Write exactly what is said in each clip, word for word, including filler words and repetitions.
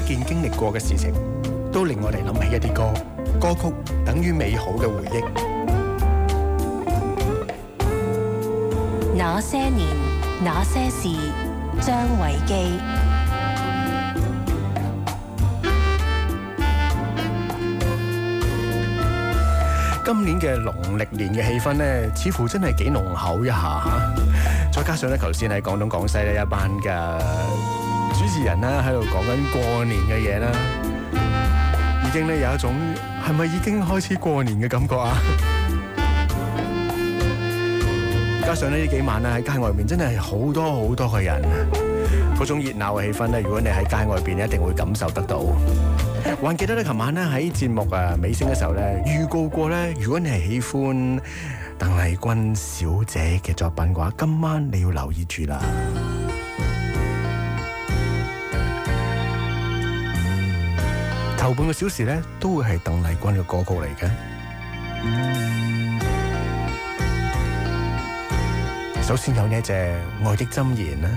件經歷過嘅事情，都令我哋諗起一啲歌。歌曲等於美好嘅回憶。 那些年，那些事，張維基。 今年嘅農曆年嘅氣氛呢，似乎真係幾濃厚一下嚇。再加上咧，頭先喺廣東廣西呢一班嘅主持人啦，喺度講緊過年嘅嘢啦，已經咧有一種係咪已經開始過年嘅感覺啊？加上呢呢幾晚咧喺街外面真係好多好多嘅人，嗰種熱鬧嘅氣氛咧，如果你喺街外邊，一定會感受得到。還記得咧，琴晚咧喺節目啊尾聲嘅時候咧，預告過咧，如果你係喜歡鄧麗君小姐嘅作品嘅話，今晚你要留意住啦。頭半個小時咧，都會係鄧麗君嘅歌曲嚟嘅。首先有呢隻《愛的箴言》啦。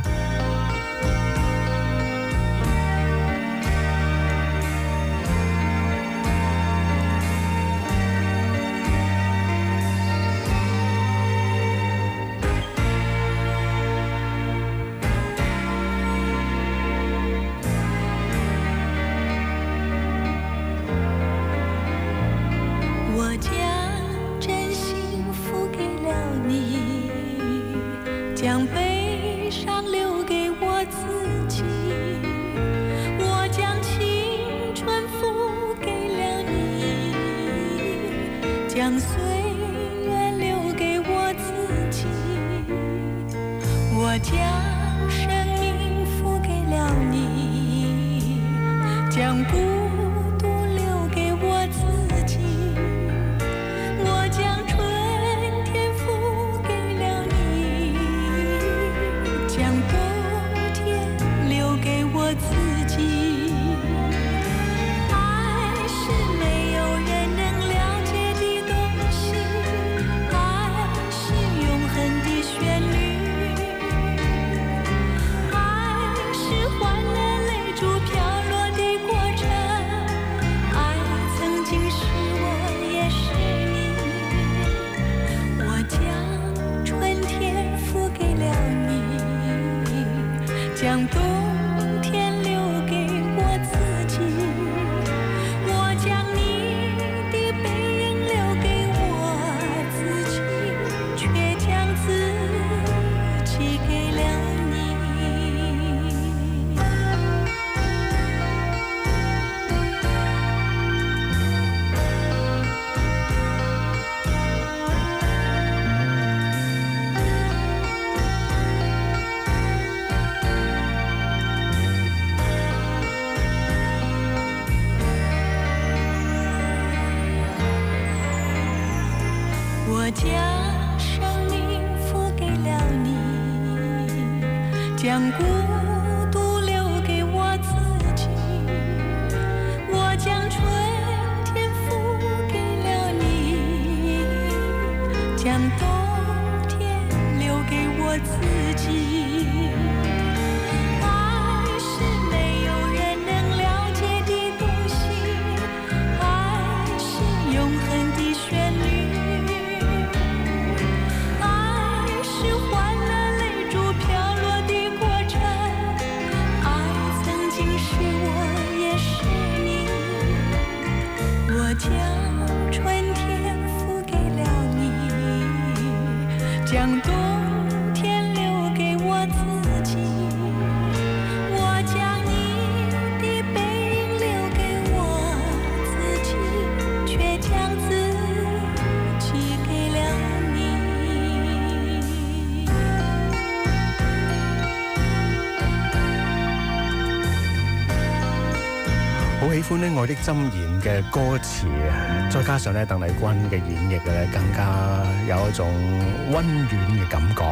喜歡呢《愛的箴言》嘅歌詞，再加上咧鄧麗君嘅演繹咧，更加有一種溫暖嘅感覺。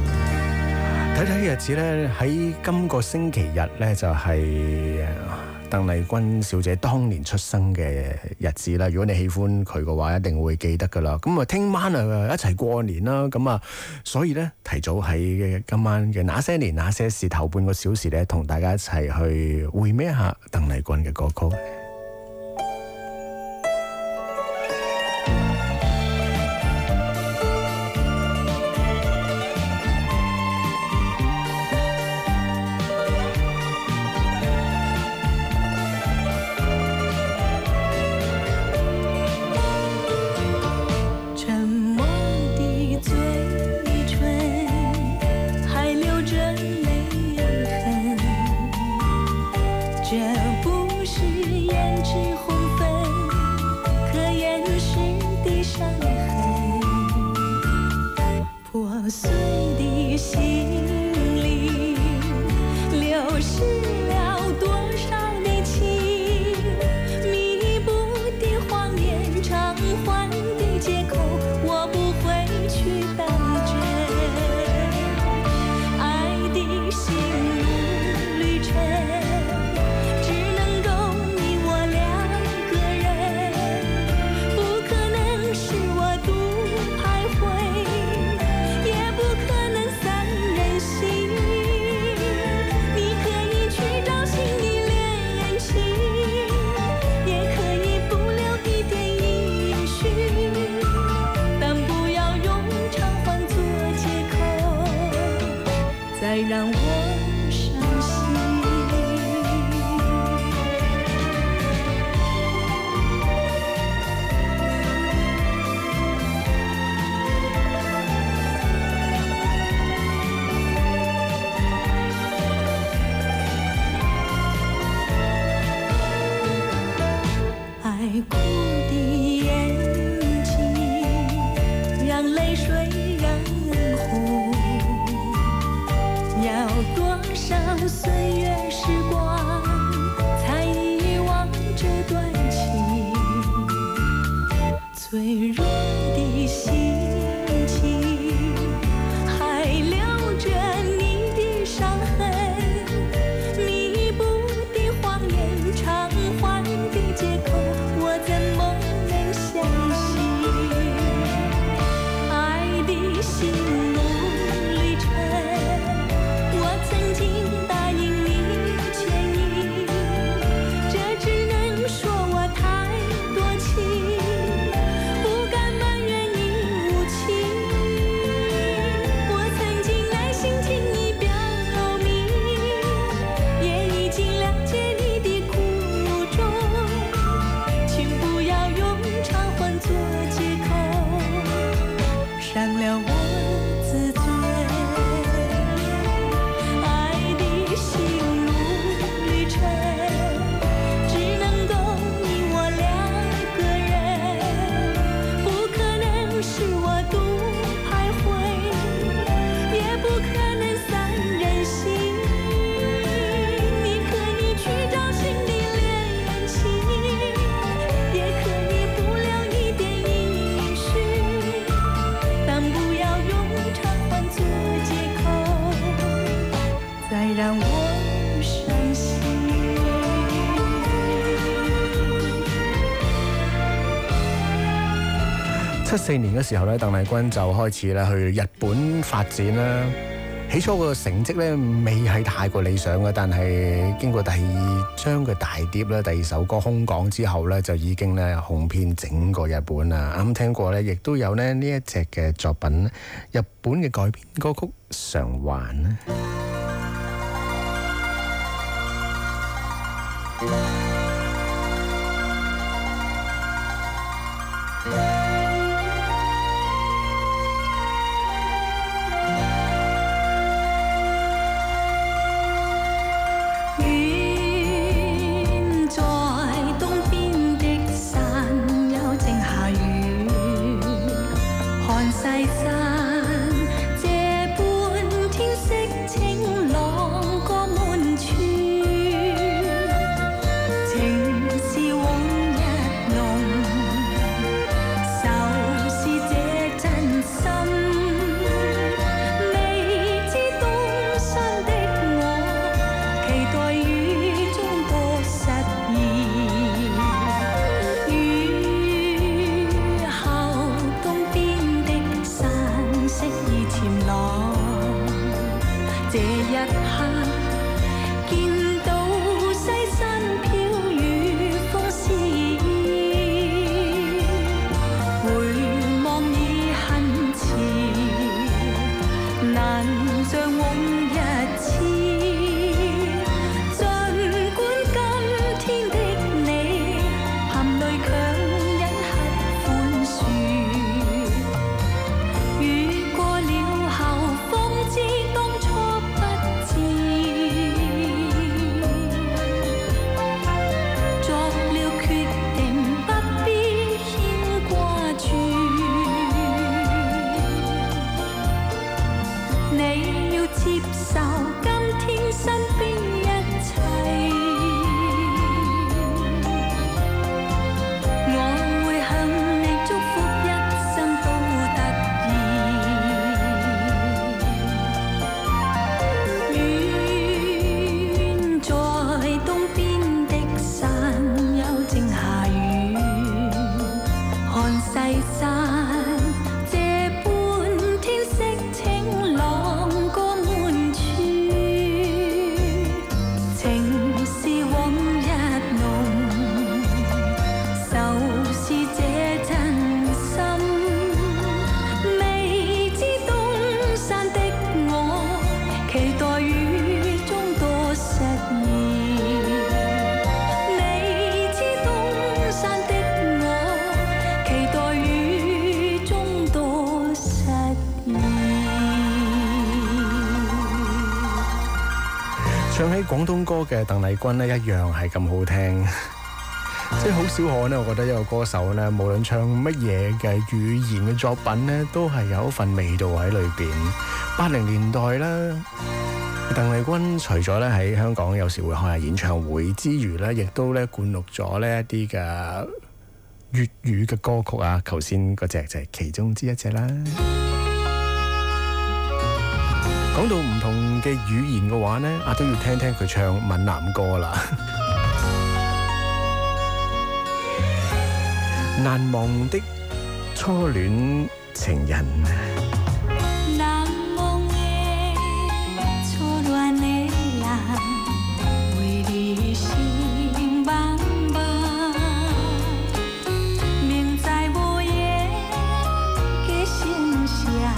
睇睇日子咧，喺今個星期日咧就係鄧鄧麗君小姐當年出生嘅日子啦。如果你喜歡佢嘅話，一定會記得噶啦。咁啊，聽晚啊一齊過年啦。咁啊，所以咧提早喺今晚嘅那些年那些事頭半個小時咧，同大家一齊去回味一下鄧麗君嘅歌曲。七四年嘅時候咧，鄧麗君就開始咧去日本發展啦。起初個成績咧未係太過理想嘅，但係經過第二張嘅大碟咧，第二首歌《空港》之後咧，就已經咧紅遍整個日本啦。啱聽過咧，亦都有咧呢一隻嘅作品，日本嘅改編歌曲《償還》咧。 廣東歌嘅鄧麗君咧一樣係咁好聽，即係好少可呢，我覺得一個歌手呢，無論唱乜嘢嘅語言嘅作品呢，都係有一份味道喺裏邊。八零年代啦，鄧麗君除咗咧喺香港有時會開下演唱會之餘咧，亦都咧灌錄咗呢一啲嘅粵語嘅歌曲啊。頭先嗰隻就係其中之一隻啦。講到唔同嘅語言嘅話呢，啊都要聽聽佢唱閩南歌啦。難忘的初戀情人。 難忘的初戀的人，為你心茫茫，明知無緣嘅心聲。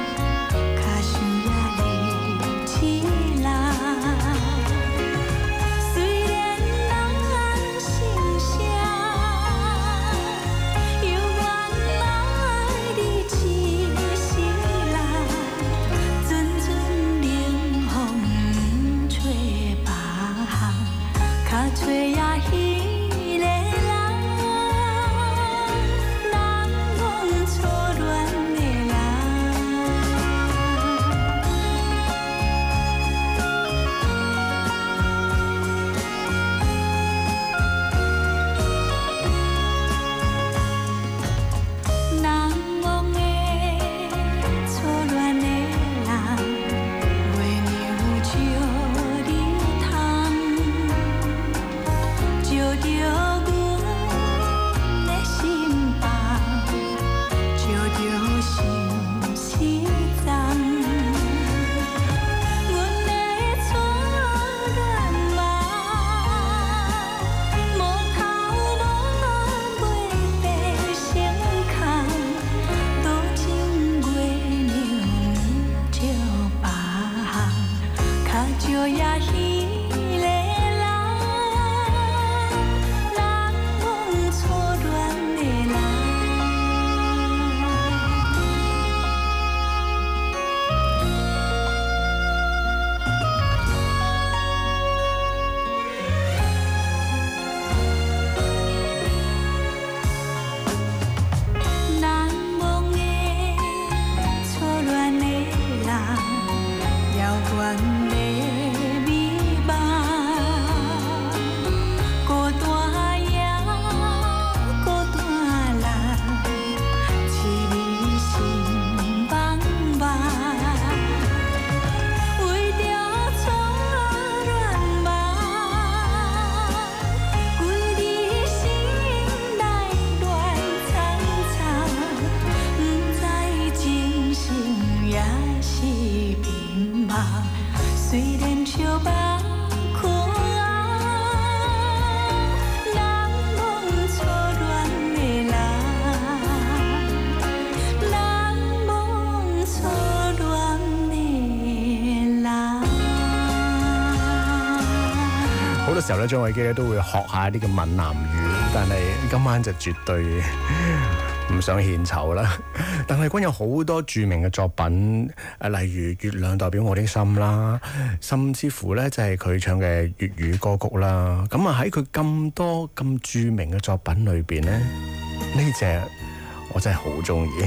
時候咧，張偉基咧都會學下一啲嘅閩南語，但係今晚就絕對唔想獻醜啦。鄧麗君有好多著名嘅作品，誒例如《月亮代表我的心》啦，甚至乎咧就係佢唱嘅粵語歌曲啦。咁啊喺佢咁多咁著名嘅作品裏邊咧，呢隻我真係好中意。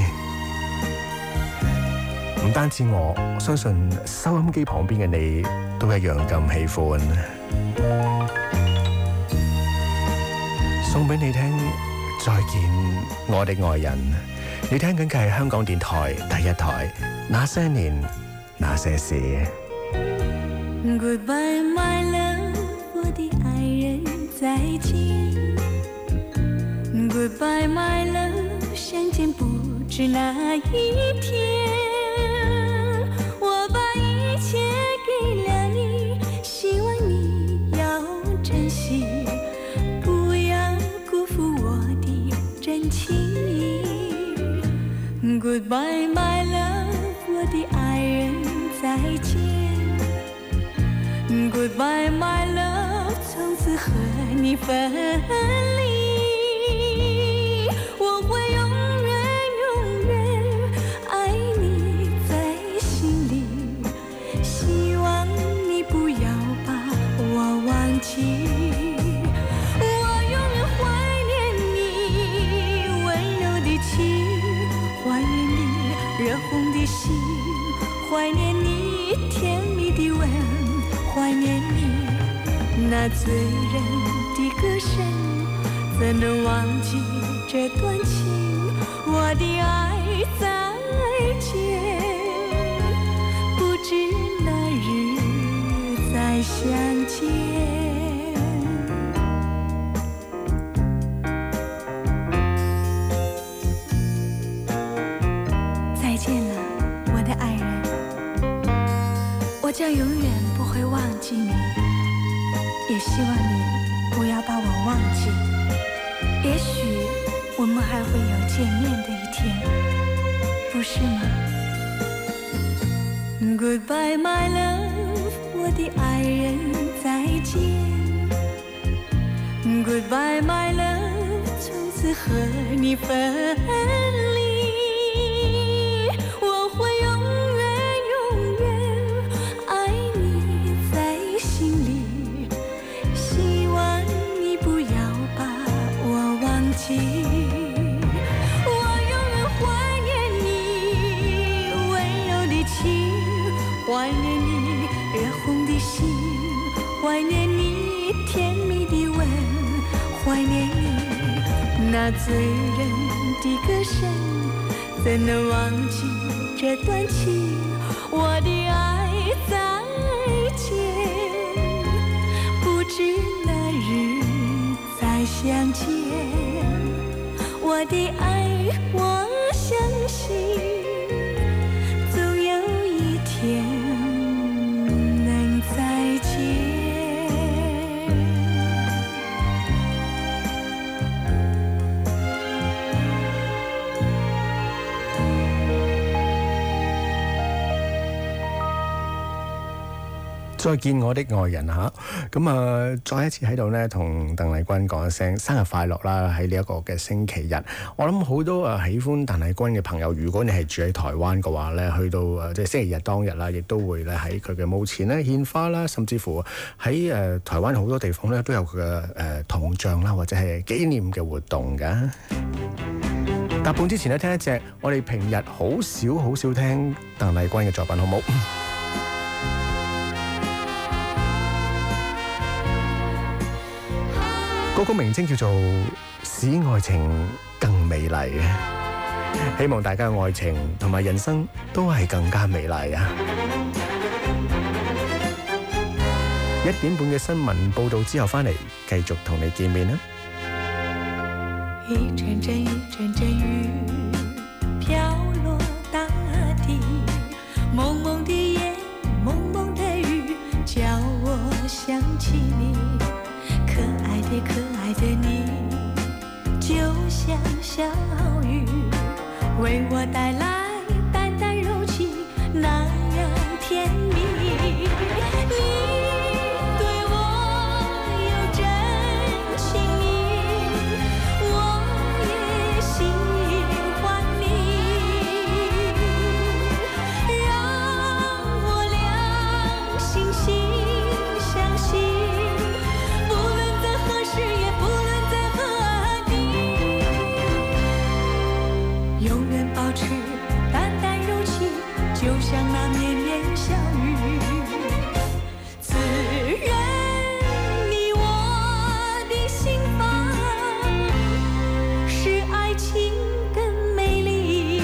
唔單止我，相信收音機旁邊嘅你都一樣咁喜歡。送俾你聽，再見我的愛人。你聽緊嘅係香港電台第一台，那些年那些事。 Goodbye my love， 我的愛人再見。 Goodbye my love， 相見不知哪一天。我把一切給了你，希望你要珍惜，不要辜負我的真情。 Goodbye my love， 我的愛人再見。 Goodbye my love， 從此和你分離。 我會永遠永遠愛你在心裡，希望你不要把那醉人的歌声，怎能忘记这段情？我的爱再见，不知哪日再相见。再见了，我的爱人，我将永远不会忘记你，也希望你不要把我忘记。也许我们还会有见面的一天，不是吗？ Goodbye my love， 我的爱人再见。Goodbye my love， 从此和你分离，我会永远永远爱你在心里，希望你不要把我忘记。 怀念你热红的心，怀念你甜蜜的吻，怀念你那醉人的歌声，怎能忘记这段情？我的爱再见，不知哪日再相见。我的爱，我相信总有一天。 再見我的愛人嚇，咁啊，再一次喺度呢，同鄧麗君講一聲生日快樂啦！喺呢一個嘅星期日，我諗好多啊喜歡鄧麗君嘅朋友，如果你係住喺台灣嘅話呢，去到誒即係星期日當日啦，亦都會咧喺佢嘅墓前咧獻花啦，甚至乎喺誒台灣好多地方咧都有佢嘅誒銅像啦，或者係紀念嘅活動㗎。搭半之前呢，聽一隻我哋平日好少好少聽鄧麗君嘅作品，好冇？歌曲名稱叫做《使愛情更美麗》，希望大家嘅愛情同埋人生都係更加美麗啊！一點半嘅新聞報導之後返嚟，繼續同你見面啦。 一陣陣一陣陣雨飄落大地，濛濛的夜，濛濛的雨，叫我想起你。 可愛的可愛的你，就像小雨，為我帶來淡淡柔情，那樣甜蜜。你對我有真情意，我也喜歡你，讓我倆惺惺相惜。 是也不论在何地，永远保持淡淡柔情，就像那绵绵小雨。滋润你我的心房，使爱情更美丽。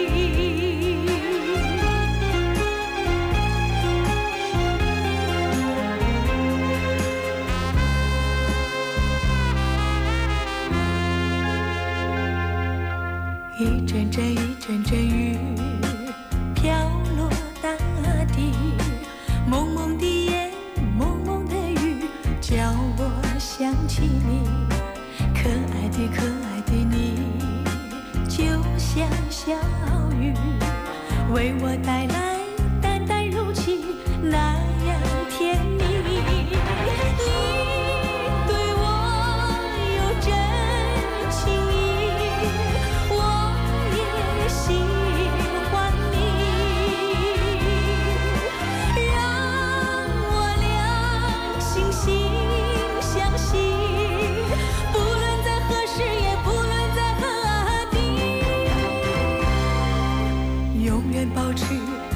一陣陣一陣陣雨飄落大地，濛濛的夜，濛濛的雨，叫我想起你。可愛的可愛的你，就像小雨，為我帶來淡淡柔情，那樣甜蜜。你。 保持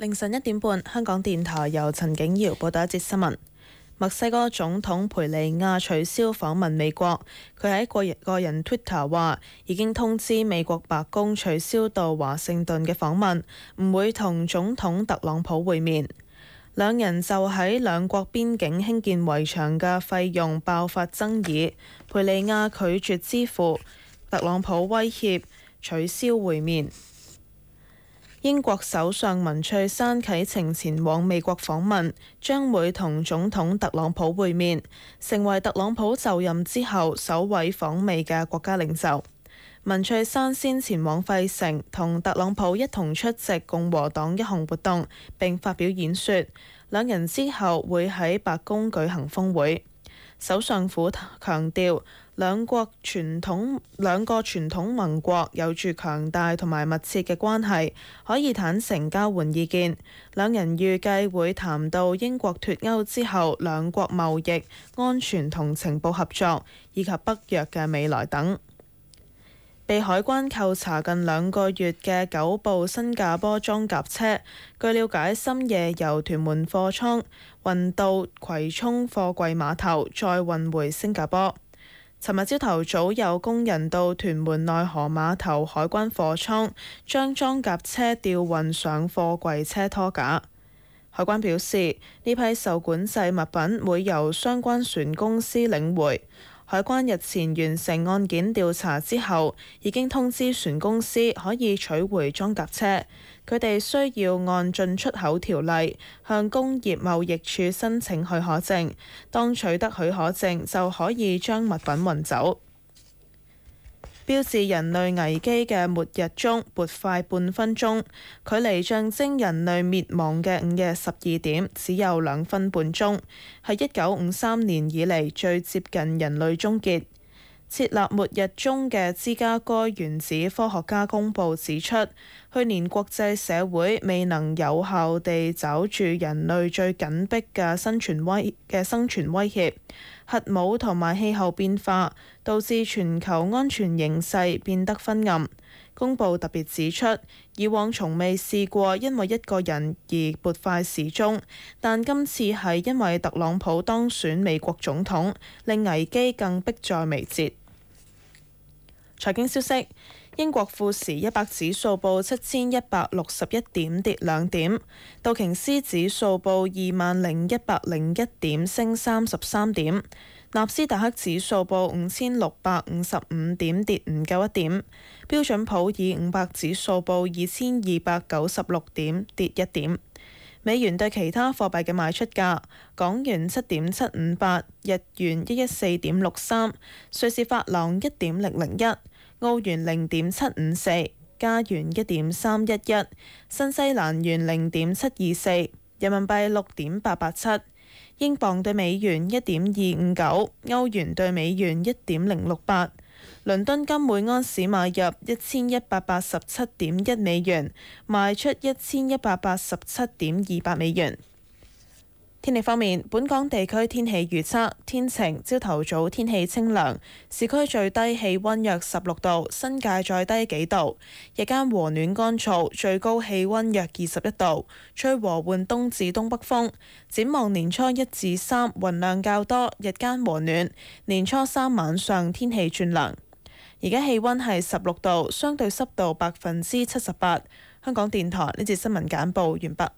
凌晨一點半，香港電台由陳景瑤報道一節新聞。墨西哥總統培利亞取消訪問美國，佢喺個人個人 Twitter 話已經通知美國白宮取消到華盛頓嘅訪問，唔會同總統特朗普會面。兩人就喺兩國邊境興建圍牆嘅費用爆發爭議，培利亞拒絕支付，特朗普威脅取消會面。英國首相文翠珊啟程前往美國訪問，將會同總統特朗普會面，成為特朗普就任之後首位訪美嘅國家領袖。文翠珊先前往費城，同特朗普一同出席共和黨一項活動，並發表演說。兩人之後會喺白宮舉行峰會。首相府強調，兩國傳統兩個傳統盟國有住強大同埋密切嘅關係，可以坦誠交換意見。兩人預計會談到英國脫歐之後兩國貿易、安全同情報合作，以及北約嘅未來等。被海關扣查近兩個月嘅九部新加坡裝甲車，據了解深夜由屯門貨倉運到葵涌貨櫃碼頭，再運回新加坡。尋日朝頭早有工人到屯門內河碼頭海關貨倉，將裝甲車吊運上貨櫃車拖架。海關表示，呢批受管制物品會由相關船公司領回。海關日前完成案件調查之後，已經通知船公司可以取回裝甲車，佢哋需要按進出口條例向工業貿易處申請許可證，當取得許可證就可以將物品運走。標誌人類危機嘅末日鐘撥快半分鐘，距離象徵人類滅亡嘅午夜十二點只有兩分半鐘，係一九五三年以嚟最接近人類終結。設立末日鐘嘅芝加哥原子科學家公佈指出，去年國際社會未能有效地抓住人類最緊迫嘅生存威嘅生存威脅，核武同埋氣候變化導致全球安全形勢變得昏暗。公佈特別指出，以往從未試過因為一個人而撥快時鐘，但今次係因為特朗普當選美國總統，令危機更迫在眉睫。財經消息，英國富時一百指數報七千一百六十一點，跌兩點；道瓊斯指數報二萬零一百零一點，升三十三點；納斯達克指數報五千六百五十五點，跌唔夠一點；標準普爾五百指數報二千二百九十六點，跌一點。美元對其他貨幣嘅賣出價：港元七點七五八，日元一一四點六三，瑞士法郎一點零零一。澳元零點七五四，加元一點三一一，新西蘭元零點七二四，人民幣六點八八七，英鎊對美元一點二五九，歐元對美元一點零六八，倫敦金每安士買入一千一百八十七點一美元，賣出一千一百八十七點二八美元。天氣方面，本港地區天氣預測天晴，朝頭早天氣清涼，市區最低氣溫約十六度，新界再低幾度。日間和暖乾燥，最高氣溫約二十一度，吹和緩東至東北風。展望年初一至三雲量較多，日間和暖。年初三晚上天氣轉涼。而家氣溫係十六度，相對濕度百分之七十八。香港電台呢節新聞簡報完畢。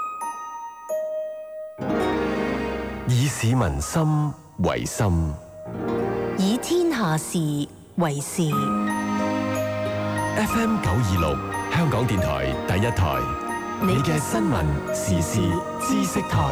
以市民心為心， 以天下事為事。 F M 九二六，香港電台第一台，你嘅新聞時事知識台。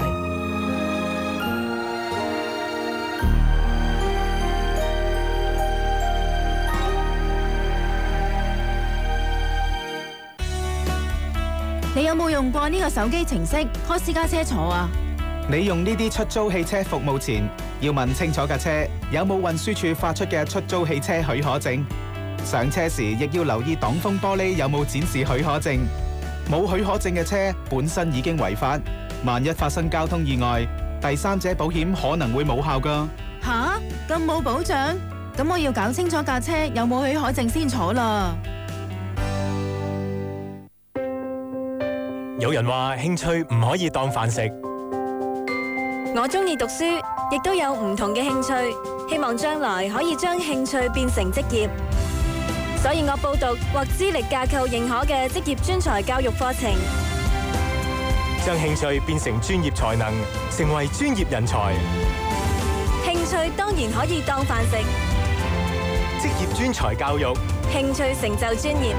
你有冇用過呢個手機程式開私家車坐啊？ 你用呢啲出租汽車服務前，要問清楚架車有冇運輸署發出嘅出租汽車許可證。上車時亦要留意擋風玻璃有冇展示許可證。冇許可證嘅車本身已經違法，萬一發生交通意外，第三者保險可能會冇效㗎。 吓？咁冇保障？咁我要搞清楚架車有冇許可證先坐啦。 有人話興趣唔可以當飯食。 我中意讀書，亦都有唔同嘅興趣，希望將來可以將興趣變成職業。所以我報讀獲資歷架構認可嘅職業專才教育課程。 將興趣變成專業才能，成為專業人才。 興趣當然可以當飯食。 職業專才教育， 興趣成就專業。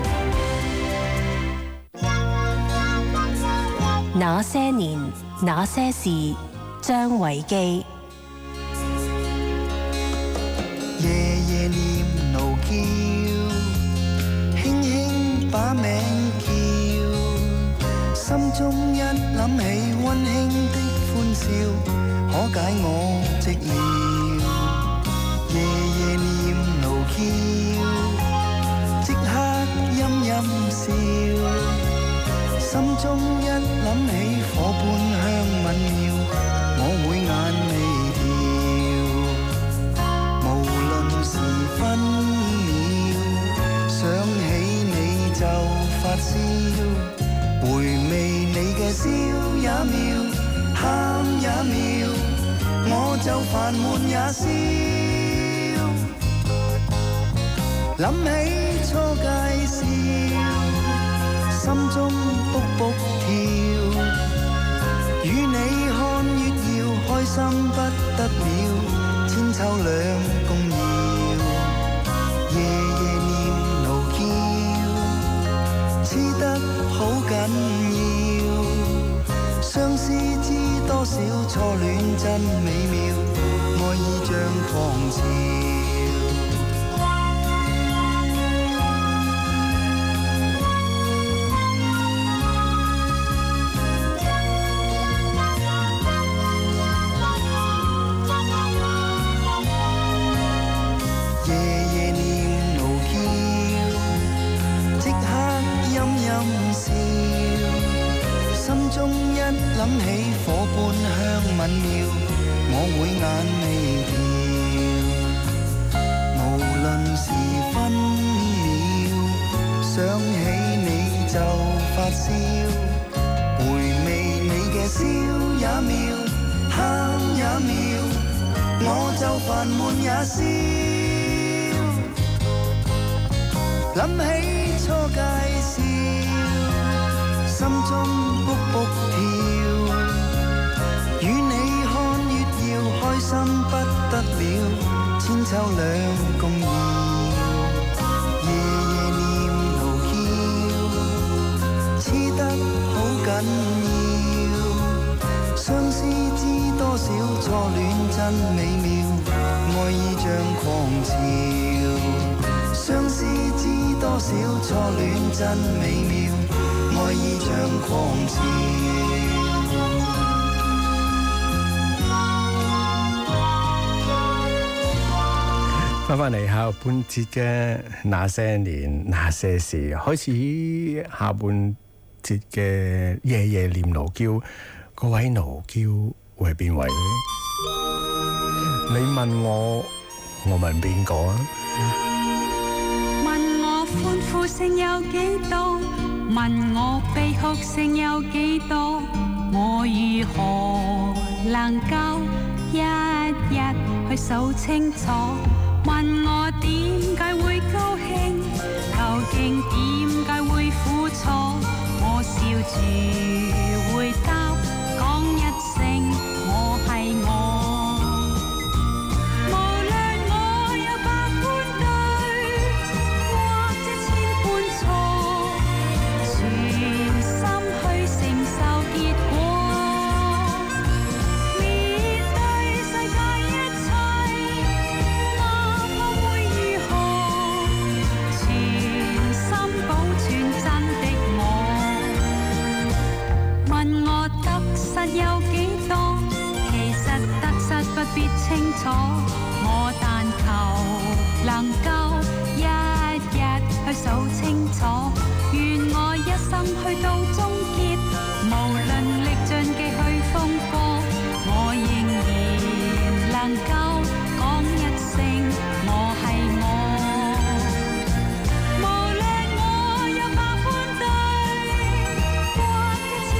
那些年，那些事，張維基。 夜夜念奴嬌，輕輕把名叫，心中一諗起溫馨的歡笑，可解我寂寥。夜夜念奴嬌，即刻陰陰笑。心中一諗起火般香吻妙，我會眼眉跳。無論時分秒，想起你就發燒，回味你嘅笑也妙，喊也妙，我就煩悶也消。諗起初介紹，心中卜卜跳，與你看月曜，開心不得了，千秋兩共搖。夜夜念奴嬌，黐得好緊要，相思知多少初戀真美妙，愛意像狂潮。諗起火般香吻妙，我會眼眉跳。無論時分秒，想起你就發燒，回味你嘅笑也妙，喊也妙，我就煩悶也消。諗起初介紹，心中卜卜跳。與你看月曜，開心不得了，千秋兩共搖。夜夜念奴嬌，黐得好緊要，相思知多少初戀真美妙，愛意像狂潮。相思知多少初戀真美妙，愛意像狂潮。 翻返嚟下半節嘅那些年那些事，開始下半節嘅夜夜念奴嬌，嗰位奴嬌會係邊位呢？你問我，我問邊個啊？ 問我歡呼聲有幾多？問我悲哭聲有幾多？我如何能夠一一去數清楚？問我點解會高興，究竟點解會苦楚？我笑住回答，講一聲我係我。無論我有百般對，或者千般錯，全心去承受結果。面對世界一切，有幾多？其實得失不必清楚，我但求能夠一日去數清楚，願我一生去到終結，無論歷盡嘅去風波，我仍然能夠講一聲我係我。無論我有百般對，或者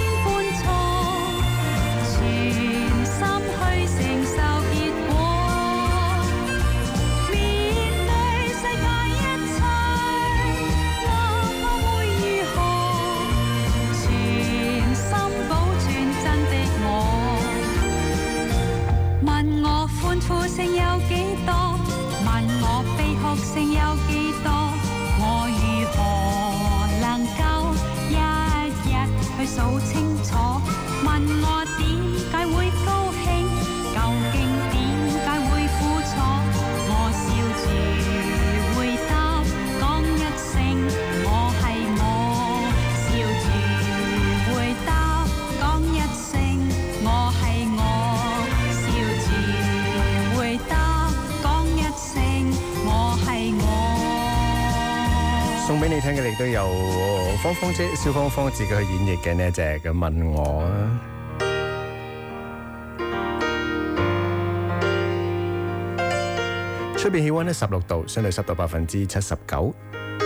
勝有幾多？我如何能夠一日去數清楚？問我點解會高興？究竟點解會苦楚？我笑住回答，講一聲我係我。笑住回答，講一聲我係我。笑住回答，講一聲我係我。 送俾你聽嘅，亦都有芳芳姐、蕭芳芳自己去演繹嘅呢一隻嘅問我啊。出邊氣温呢十六度，相對濕度百分之七十九。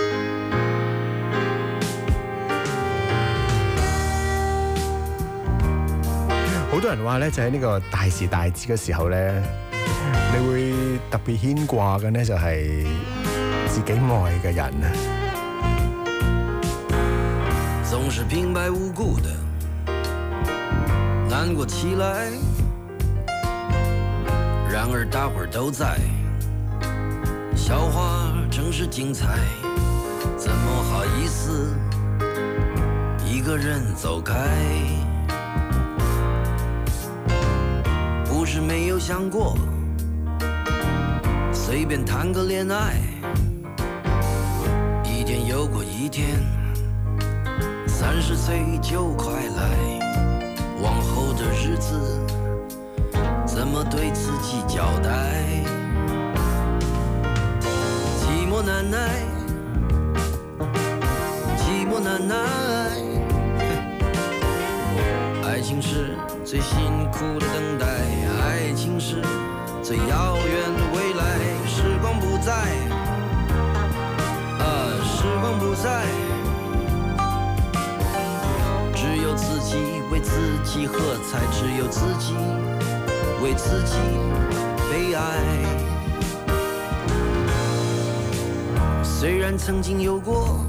好多人話咧，就喺呢個大時大節嘅時候咧，你會特別牽掛嘅呢，就係自己愛嘅人啊。 總是平白無故的難過起來，然而大伙兒都在，笑話正是精彩，怎麼好意思一個人走開？不是沒有想過隨便談個戀愛，一天又過一天，三十歲就快來，往後的日子怎麼對自己交代？寂寞難耐，寂寞難耐，愛情是最辛苦的等待，愛情是最遙遠的未來，時光不再，啊，時光不再，只有自己為自己喝彩，只有自己為自己悲哀。雖然曾經有過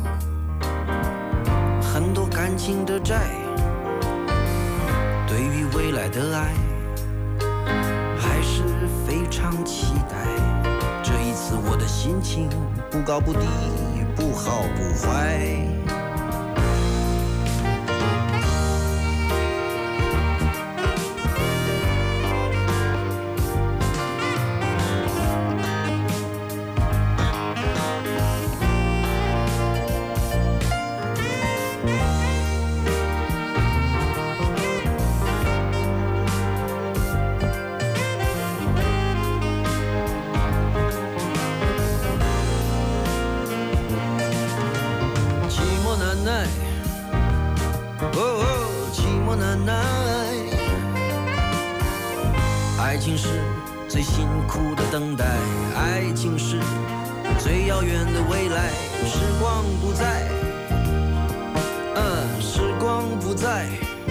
很多感情的債，對於未來的愛還是非常期待。這一次我的心情不高不低，不好不壞。愛情是最辛苦的等待，愛情是最遙遠的未來，時光不再，嗯，時光不再，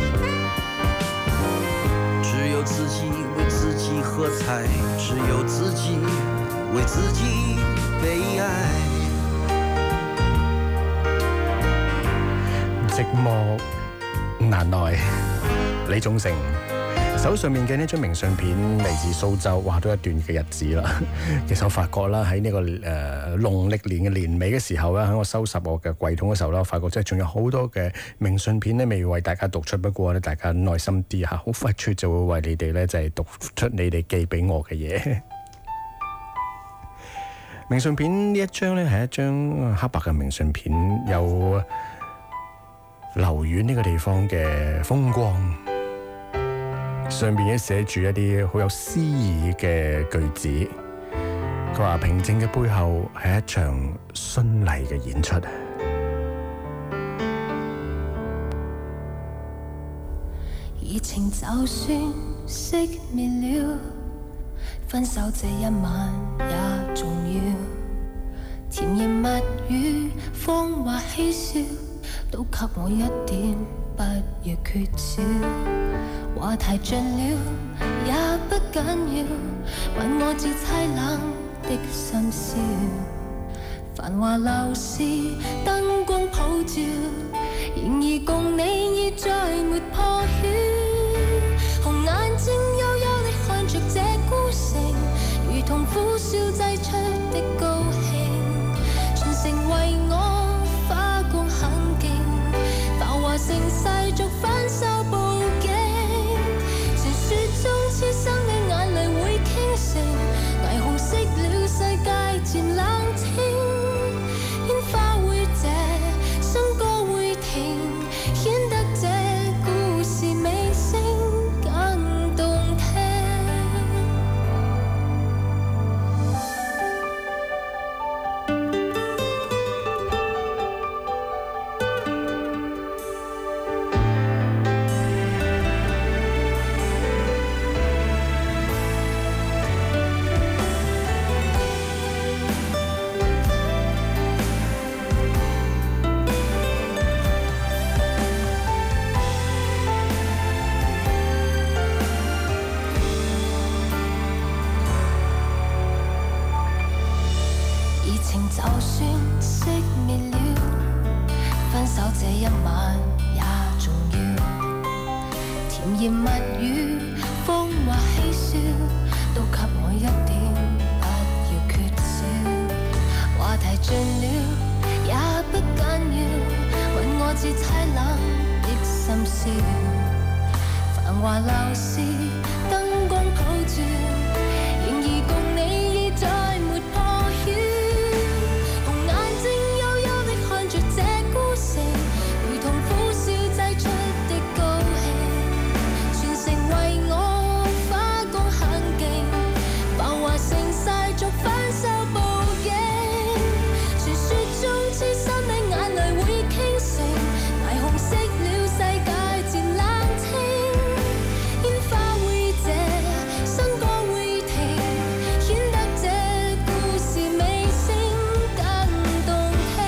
只有自己為自己喝彩，只有自己為自己悲哀。 寂寞難耐，李宗盛手上面嘅呢張明信片嚟自蘇州，話咗一段嘅日子啦。其實我發覺啦，喺呢個誒農曆年嘅年尾嘅時候啦，喺我收拾我嘅櫃桶嘅時候啦，我發覺即係仲有好多嘅明信片咧未為大家讀出，不過咧大家耐心啲嚇，好快脆就會為你哋咧就係讀出你哋寄俾我嘅嘢。明信片呢一張咧係一張黑白嘅明信片，有留院呢個地方嘅風光。上面咧寫住一啲好有詩意嘅句子，佢話平靜嘅背後係一場絢麗嘅演出。 熱情就算熄滅了，分手這一晚也重要，甜言蜜語謊話嬉笑，都給我一點，不要缺少。話題盡了也不緊要，問我至凄冷的心笑。繁華樓市燈光普照，然而共你已再沒破曉。紅眼睛幽幽地看着這孤城，如同苦笑擠出的高興。 言蜜語，風或嬉笑，都給我一點，不要缺少。話題盡了，也不緊要，問我至凄冷的心笑。繁華鬧市，燈光普照，然而共你已再沒破曉。紅眼睛幽幽的看着這孤城，如同苦笑擠出的高興，全城為我花工很勁，繁華盛世逐翻修報警。傳說中痴心的眼淚會傾城，霓虹熄了世界漸冷清，煙花會謝，笙歌會停，顯得這故事尾聲更動聽。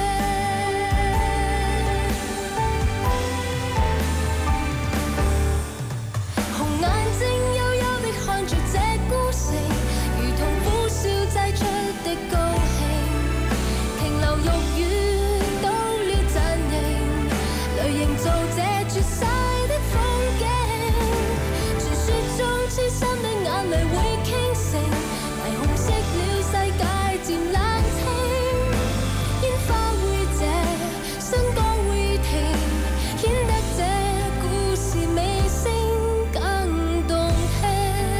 紅眼睛幽幽地看着這孤城，如同苦笑擠出的高興，停留肉語到了陣營，淚營造這絕世的風景。傳說中痴心的眼淚會傾城，霓虹熄了世界漸冷清，煙花會謝，笙歌會停，顯得這故事尾聲更動聽。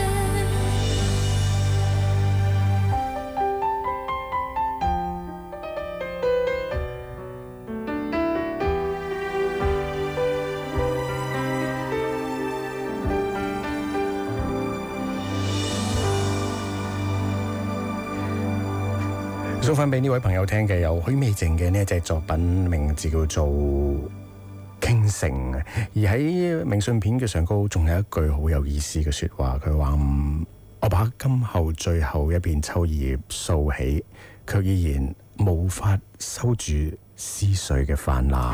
送翻俾呢位朋友聽嘅有許美靜嘅呢一隻作品，名字叫做《傾城》。而喺明信片嘅上高，仲有一句好有意思嘅説話，佢話：我把今後最後一片秋葉掃起，卻依然無法收住思緒嘅泛濫。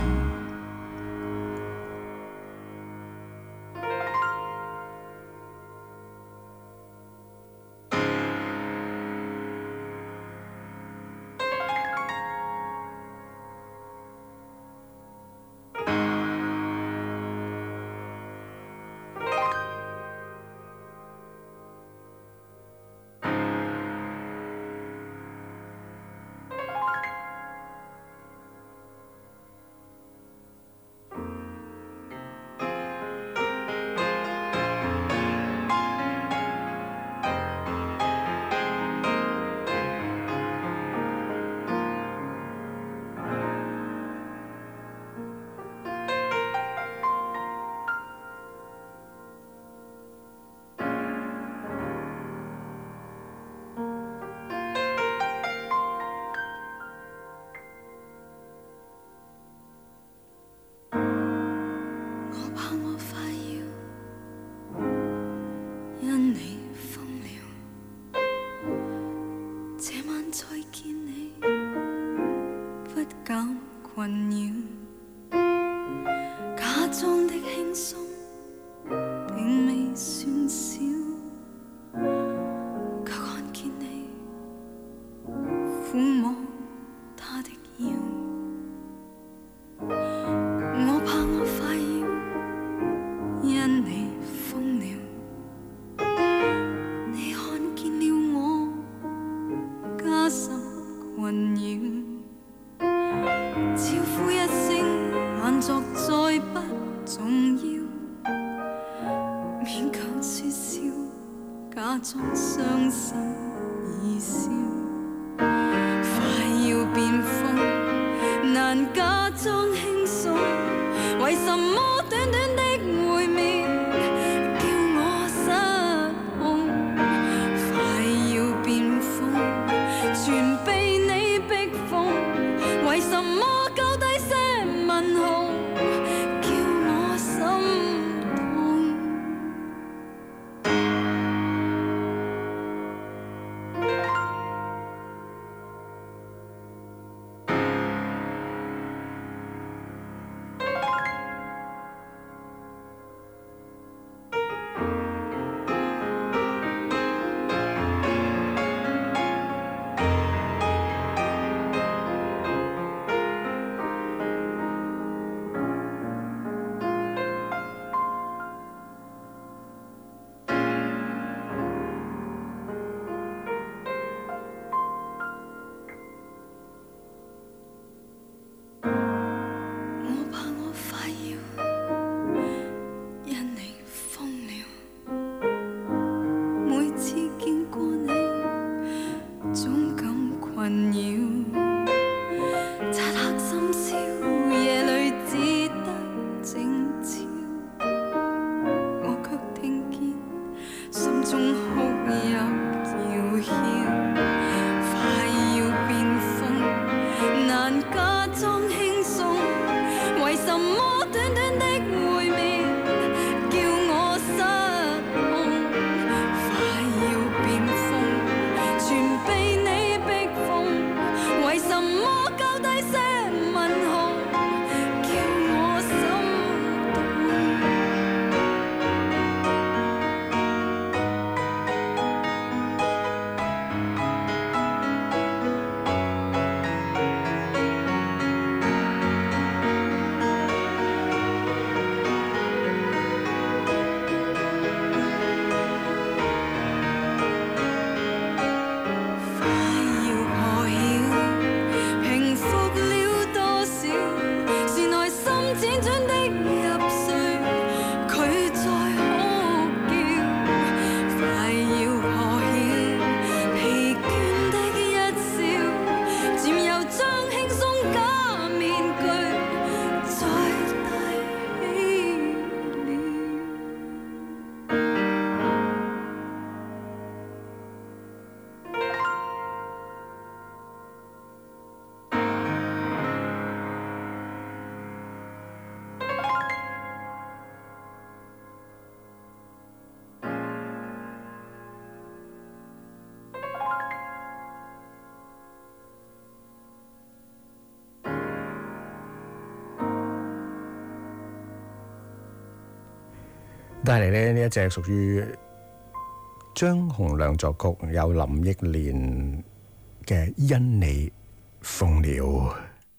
帶嚟咧呢一隻屬於張洪量作曲，有林憶蓮嘅《因你瘋了》。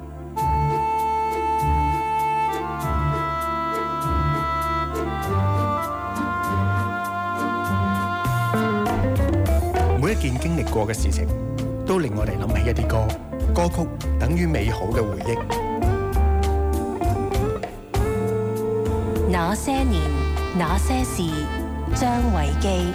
每一件經歷過嘅事情，都令我哋諗起一啲歌，歌曲等於美好嘅回憶。 那些年，那些事，張維基。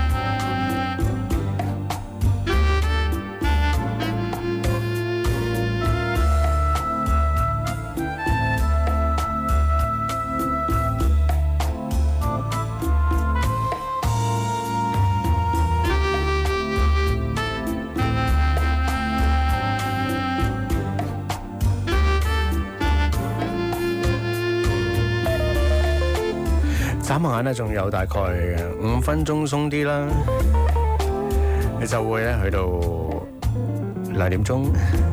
眨下眼咧，仲有大概五分鐘鬆啲啦，你就會咧去到兩點鐘。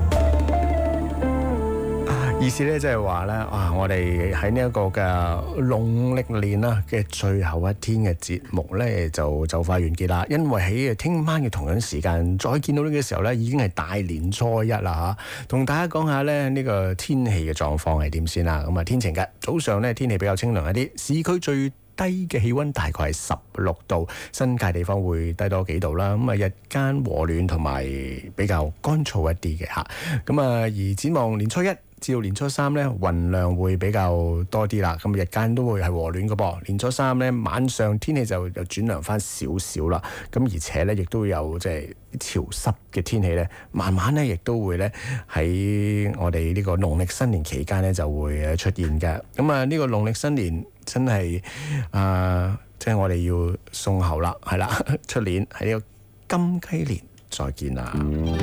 意思咧即係話咧，啊，我哋喺呢一個嘅農曆年啦嘅最後一天嘅節目咧，就就快完結啦。因為喺聽晚嘅同樣時間再見到呢個時候咧，已經係大年初一啦嚇。同大家講下咧呢個天氣嘅狀況係點先啦。咁啊天晴嘅，早上咧天氣比較清涼一啲，市區最低嘅氣温大概係十六度，新界地方會低多幾度啦。咁啊日間和暖同埋比較乾燥一啲嘅嚇。咁啊而展望年初一至到年初三咧，雲量會比較多啲啦。咁日間都會係和暖嘅噃。年初三咧晚上天氣就又轉涼翻少少啦。咁而且咧亦都有即係潮濕嘅天氣咧，慢慢咧亦都會咧喺我哋呢個農曆新年期間咧就會誒出現嘅。咁啊呢個農曆新年真係啊，即係我哋要送後啦，係啦，出年喺呢個金雞年再見啦。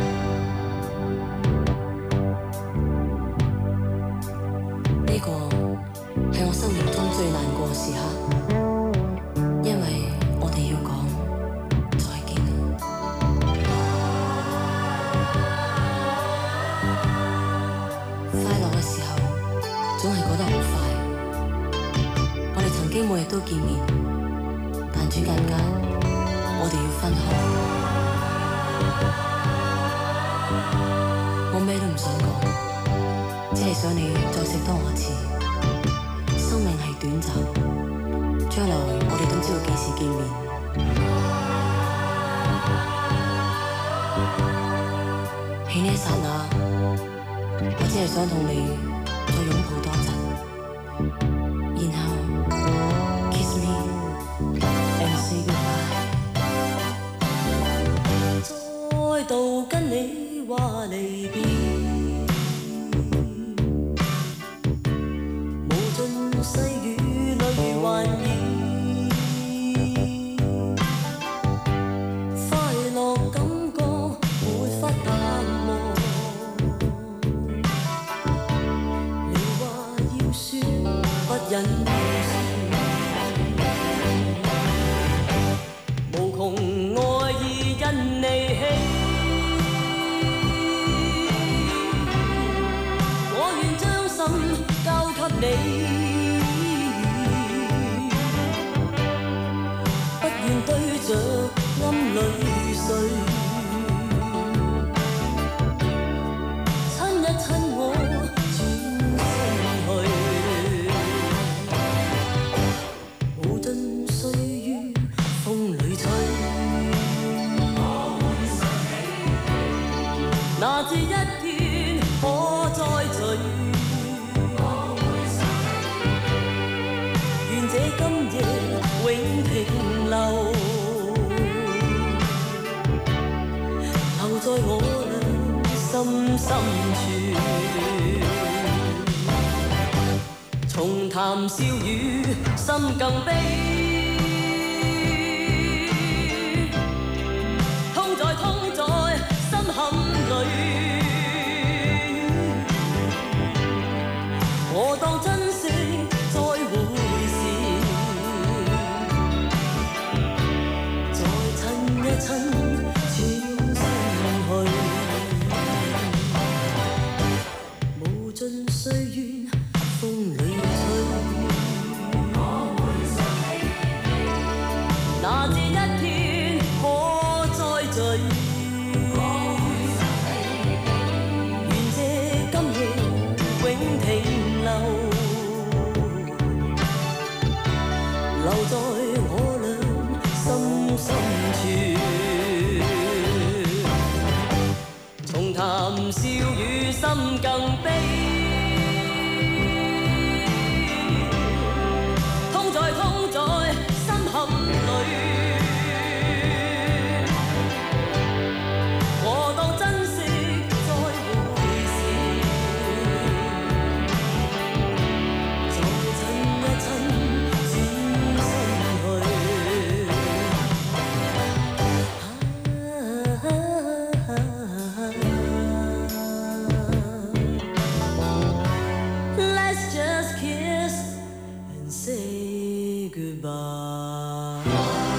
呢個係我生命中最難過嘅時刻，因為我哋要講再見。快樂嘅時候總係過得好快，我哋曾經每日都見面，但轉眼間我哋要分開。我咩都唔想講，只係想你再食多我一次。生命係短暫，將來我哋都知道幾時見面。喺呢一剎那，我只係想同你再擁抱多陣，然後 kiss me and say goodbye。再度跟你話離別。細雨淚還現，快樂感覺沒法淡忘。你話要說，不忍要說，無窮愛意因你起，我願將心交給你。對着暗淚睡，親一親我轉身去，無盡歲月風裏吹。那這一天可再聚，願這今夜永停留。在我倆心深處，重談笑語，心更悲，痛在痛在心坎裏，我當珍惜再會時，再親一親。無盡歲月風裏吹，我會想起更悲。痛在痛在心坎里。 我當珍惜再會時，再親一親此心裏。Let's just kiss and say goodbye.